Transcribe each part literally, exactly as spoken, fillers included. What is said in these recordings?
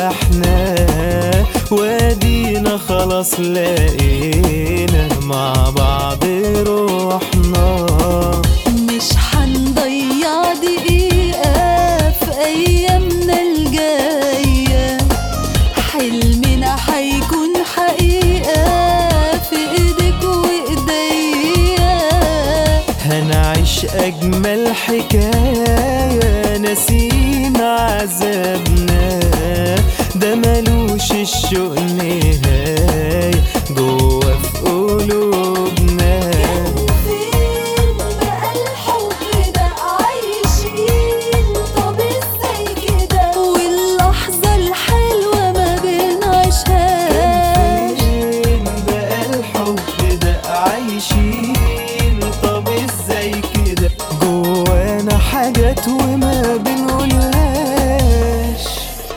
ارتحنا وادينا خلاص لقينا مع بعض روحنا. مش حنضيع دقيقة في أيامنا الجاية، حلمنا حيكون حقيقة في إيدك وإيديا. هنعيش أجمل حكاية ناسين عذابنا، ده ملوش الشوق نهاية جوا في قلوبنا. فين بقى الحب ده عايشين طب ازاي كده، واللحظة الحلوة ما بنعيشهاش. فين بقى الحب ده عايشين طب ازاي كده، جوانا حاجات وما بنقولهاش.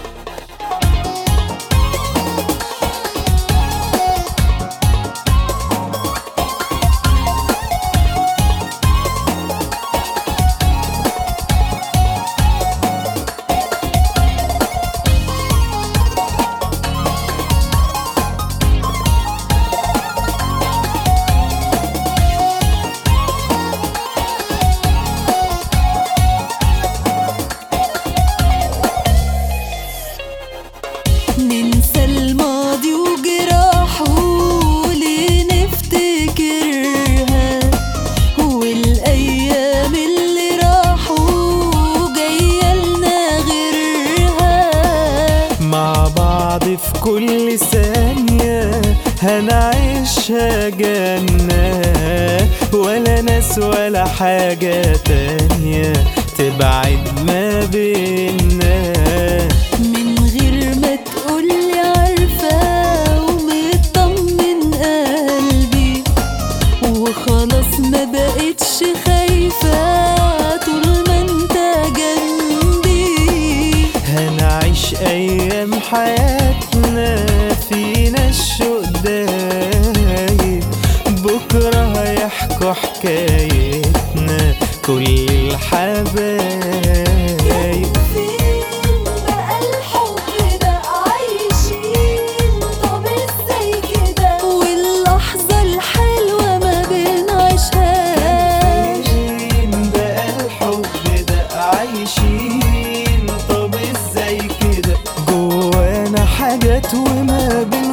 ننسى الماضي وجراحه ليه نفتكرها، والأيام اللي راحوا جايالنا غيرها. مع بعض في كل ثانية هنعيشها جنة، ولا ناس ولا حاجة تانية تبعد ما بينا. من غير ما تقولي عارفة ومطمن قلبي، وخلاص ما بقتش خايفة طول ما انت جنبي. هنعيش أيام حياتنا فينا الشوق دايب، بكرة هيحكوا حكايتنا كل الحبايب. فين بقى الحب ده عايشين طب ازاي كده، واللحظة الحلوة ما بنعيشهاش. فين بقى الحب ده عايشين طب ازاي كده، جوانا حاجات وما بين